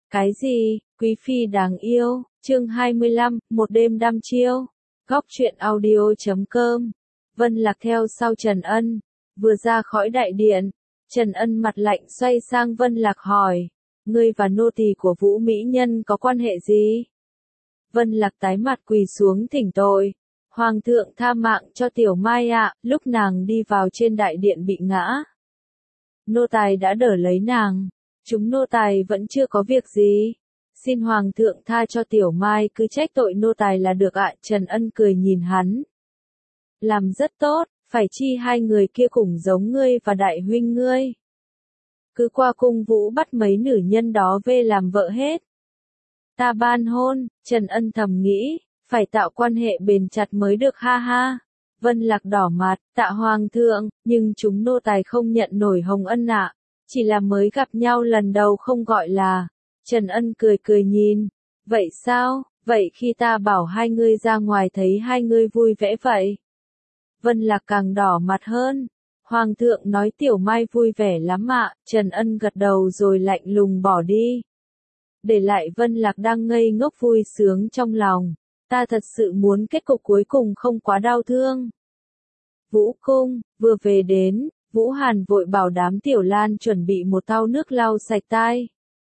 Cái gì, quý phi đáng yêu, chương 25, một đêm đăm chiêu. Góc truyện audio.com. Vân Lạc theo sau Trần Ân, vừa ra khỏi đại điện, Trần Ân mặt lạnh xoay sang Vân Lạc hỏi, ngươi và nô tỳ của Vũ Mỹ Nhân có quan hệ gì? Vân Lạc tái mặt quỳ xuống thỉnh tội, Hoàng thượng tha mạng cho Tiểu Mai ạ, lúc nàng đi vào trên đại điện bị ngã. Nô tài đã đỡ lấy nàng, chúng nô tài vẫn chưa có việc gì. Xin Hoàng thượng tha cho Tiểu Mai, cứ trách tội nô tài là được ạ. Trần Ân cười nhìn hắn. Làm rất tốt, phải chi hai người kia cũng giống ngươi và đại huynh ngươi. Cứ qua cung Vũ bắt mấy nữ nhân đó về làm vợ hết. Ta ban hôn, Trần Ân thầm nghĩ, phải tạo quan hệ bền chặt mới được ha ha. Vân Lạc đỏ mặt, tạ Hoàng thượng, nhưng chúng nô tài không nhận nổi hồng ân ạ. Chỉ là mới gặp nhau lần đầu không gọi là. Trần Ân cười cười nhìn. Vậy sao, vậy khi ta bảo hai ngươi ra ngoài thấy hai ngươi vui vẻ vậy? Vân Lạc càng đỏ mặt hơn. Hoàng thượng nói Tiểu Mai vui vẻ lắm ạ. Trần Ân gật đầu rồi lạnh lùng bỏ đi. Để lại Vân Lạc đang ngây ngốc vui sướng trong lòng. Ta thật sự muốn kết cục cuối cùng không quá đau thương. Vũ cung, vừa về đến, Vũ Hàn vội bảo đám Tiểu Lan chuẩn bị một thau nước lau sạch tai.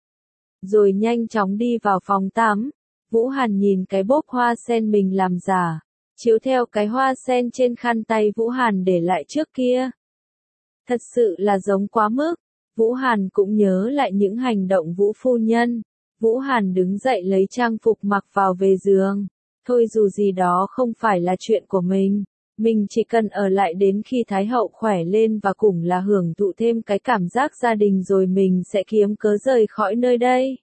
Rồi nhanh chóng đi vào phòng tắm. Vũ Hàn nhìn cái bốp hoa sen mình làm giả, chiếu theo cái hoa sen trên khăn tay Vũ Hàn để lại trước kia. Thật sự là giống quá mức. Vũ Hàn cũng nhớ lại những hành động Vũ phu nhân. Vũ Hàn đứng dậy lấy trang phục mặc vào về giường. Thôi dù gì đó không phải là chuyện của mình chỉ cần ở lại đến khi Thái hậu khỏe lên và cùng là hưởng thụ thêm cái cảm giác gia đình rồi mình sẽ kiếm cớ rời khỏi nơi đây.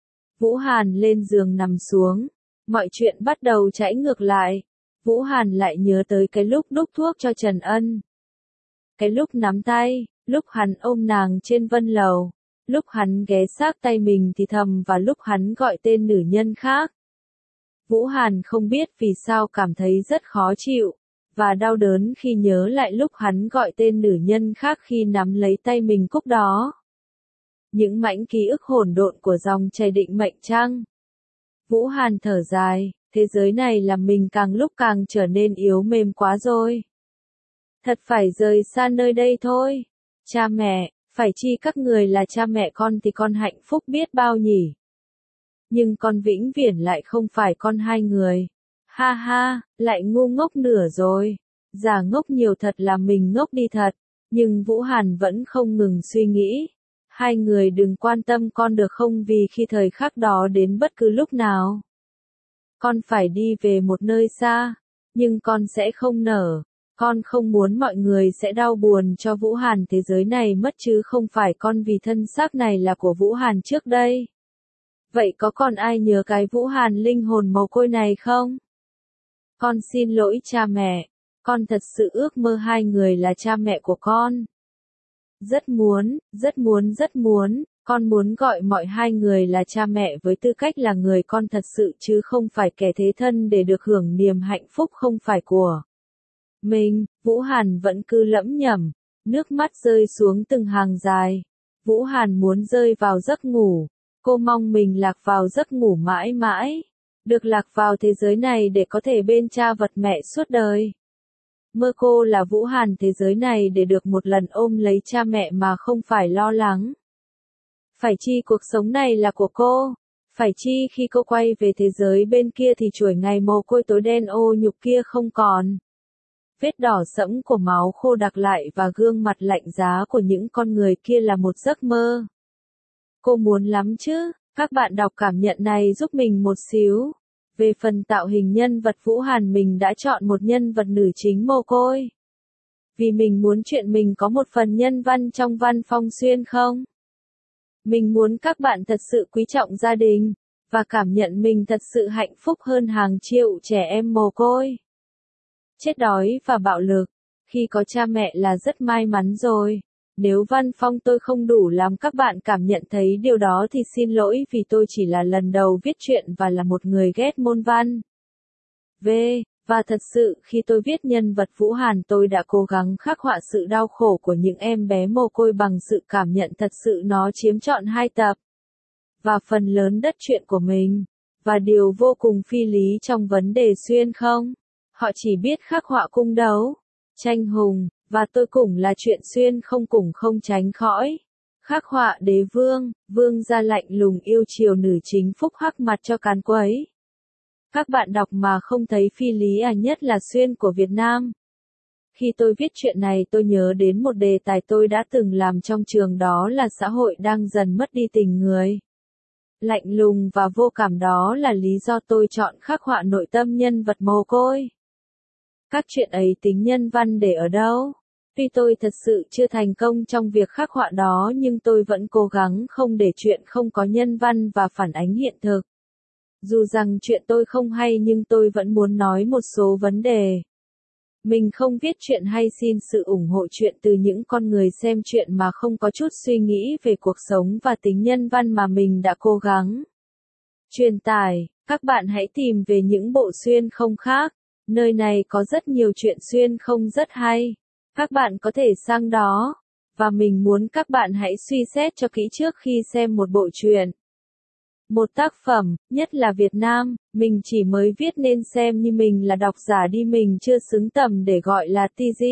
Vũ Hàn lên giường nằm xuống, mọi chuyện bắt đầu chảy ngược lại. Vũ Hàn lại nhớ tới cái lúc đút thuốc cho Trần Ân. Cái lúc nắm tay, lúc hắn ôm nàng trên vân lầu, lúc hắn ghé sát tay mình thì thầm và lúc hắn gọi tên nữ nhân khác. Vũ Hàn không biết vì sao cảm thấy rất khó chịu và đau đớn khi nhớ lại lúc hắn gọi tên nữ nhân khác khi nắm lấy tay mình cúc đó. Những mảnh ký ức hỗn độn của dòng chảy định mệnh chăng? Vũ Hàn thở dài, thế giới này làm mình càng lúc càng trở nên yếu mềm quá rồi. Thật phải rời xa nơi đây thôi. Cha mẹ, phải chi các người là cha mẹ con thì con hạnh phúc biết bao nhỉ? Nhưng con vĩnh viễn lại không phải con hai người. Ha ha, lại ngu ngốc nửa rồi. Giả ngốc nhiều thật là mình ngốc đi thật. Nhưng Vũ Hàn vẫn không ngừng suy nghĩ. Hai người đừng quan tâm con được không, vì khi thời khắc đó đến bất cứ lúc nào. Con phải đi về một nơi xa. Nhưng con sẽ không nở. Con không muốn mọi người sẽ đau buồn cho Vũ Hàn thế giới này mất chứ không phải con, vì thân xác này là của Vũ Hàn trước đây. Vậy có còn ai nhớ cái Vũ Hàn linh hồn mồ côi này không? Con xin lỗi cha mẹ. Con thật sự ước mơ hai người là cha mẹ của con. Rất muốn, rất muốn, rất muốn. Con muốn gọi mọi hai người là cha mẹ với tư cách là người con thật sự chứ không phải kẻ thế thân để được hưởng niềm hạnh phúc không phải của mình. Vũ Hàn vẫn cứ lẩm nhẩm, nước mắt rơi xuống từng hàng dài. Vũ Hàn muốn rơi vào giấc ngủ. Cô mong mình lạc vào giấc ngủ mãi mãi. Được lạc vào thế giới này để có thể bên cha vật mẹ suốt đời. Mơ cô là Vũ Hàn thế giới này để được một lần ôm lấy cha mẹ mà không phải lo lắng. Phải chi cuộc sống này là của cô. Phải chi khi cô quay về thế giới bên kia thì chuỗi ngày mồ côi tối đen ô nhục kia không còn. Vết đỏ sẫm của máu khô đặc lại và gương mặt lạnh giá của những con người kia là một giấc mơ. Cô muốn lắm chứ. Các bạn đọc cảm nhận này giúp mình một xíu. Về phần tạo hình nhân vật Vũ Hàn, mình đã chọn một nhân vật nữ chính mồ côi. Vì mình muốn chuyện mình có một phần nhân văn trong Văn Phong Xuyên không? Mình muốn các bạn thật sự quý trọng gia đình, và cảm nhận mình thật sự hạnh phúc hơn hàng triệu trẻ em mồ côi. Chết đói và bạo lực, khi có cha mẹ là rất may mắn rồi. Nếu Văn Phong tôi không đủ làm các bạn cảm nhận thấy điều đó thì xin lỗi, vì tôi chỉ là lần đầu viết truyện và là một người ghét môn văn. Và thật sự khi tôi viết nhân vật Vũ Hàn tôi đã cố gắng khắc họa sự đau khổ của những em bé mồ côi bằng sự cảm nhận thật sự nó chiếm trọn 2 tập. và phần lớn đất truyện của mình. Và điều vô cùng phi lý trong vấn đề xuyên không, họ chỉ biết khắc họa cung đấu, tranh hùng, và tôi cùng là chuyện xuyên không cùng không tránh khỏi. Khắc họa đế vương, vương gia lạnh lùng yêu chiều nữ chính phúc hắc mặt cho càn quấy. Các bạn đọc mà không thấy phi lý à, nhất là xuyên của Việt Nam. Khi tôi viết chuyện này tôi nhớ đến một đề tài tôi đã từng làm trong trường, đó là xã hội đang dần mất đi tình người. Lạnh lùng và vô cảm, đó là lý do tôi chọn khắc họa nội tâm nhân vật mồ côi. Các chuyện ấy tính nhân văn để ở đâu? Tuy tôi thật sự chưa thành công trong việc khắc họa đó, nhưng tôi vẫn cố gắng không để chuyện không có nhân văn và phản ánh hiện thực. Dù rằng chuyện tôi không hay nhưng tôi vẫn muốn nói một số vấn đề. Mình không viết chuyện hay xin sự ủng hộ chuyện từ những con người xem chuyện mà không có chút suy nghĩ về cuộc sống và tính nhân văn mà mình đã cố gắng truyền tải. Các bạn hãy tìm về những bộ xuyên không khác. Nơi này có rất nhiều chuyện xuyên không rất hay. Các bạn có thể sang đó. Và mình muốn các bạn hãy suy xét cho kỹ trước khi xem một bộ truyện. Một tác phẩm, nhất là Việt Nam, mình chỉ mới viết nên xem như mình là độc giả đi, mình chưa xứng tầm để gọi là TG.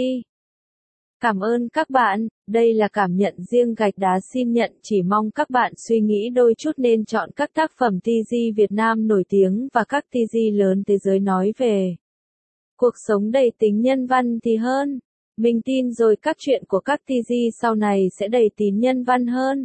Cảm ơn các bạn, đây là cảm nhận riêng gạch đá xin nhận, chỉ mong các bạn suy nghĩ đôi chút nên chọn các tác phẩm TG Việt Nam nổi tiếng và các TG lớn thế giới nói về cuộc sống đầy tính nhân văn thì hơn. Mình tin rồi các chuyện của các TG sau này sẽ đầy tính nhân văn hơn.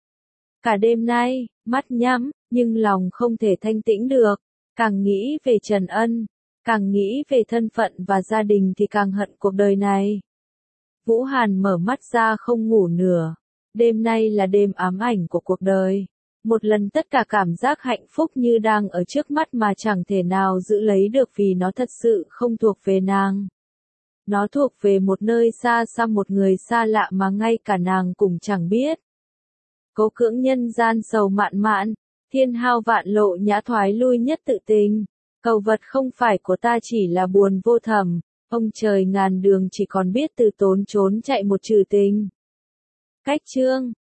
Cả đêm nay, mắt nhắm, nhưng lòng không thể thanh tĩnh được. Càng nghĩ về Trần Ân, càng nghĩ về thân phận và gia đình thì càng hận cuộc đời này. Vũ Hàn mở mắt ra không ngủ nửa. Đêm nay là đêm ám ảnh của cuộc đời. Một lần tất cả cảm giác hạnh phúc như đang ở trước mắt mà chẳng thể nào giữ lấy được vì nó thật sự không thuộc về nàng. Nó thuộc về một nơi xa xăm, một người xa lạ mà ngay cả nàng cũng chẳng biết. Cố cưỡng nhân gian sầu mạn mạn, thiên hao vạn lộ nhã thoái lui nhất tự tình. Cầu vật không phải của ta chỉ là buồn vô thầm, ông trời ngàn đường chỉ còn biết từ tốn trốn chạy một trừ tình. Cách chương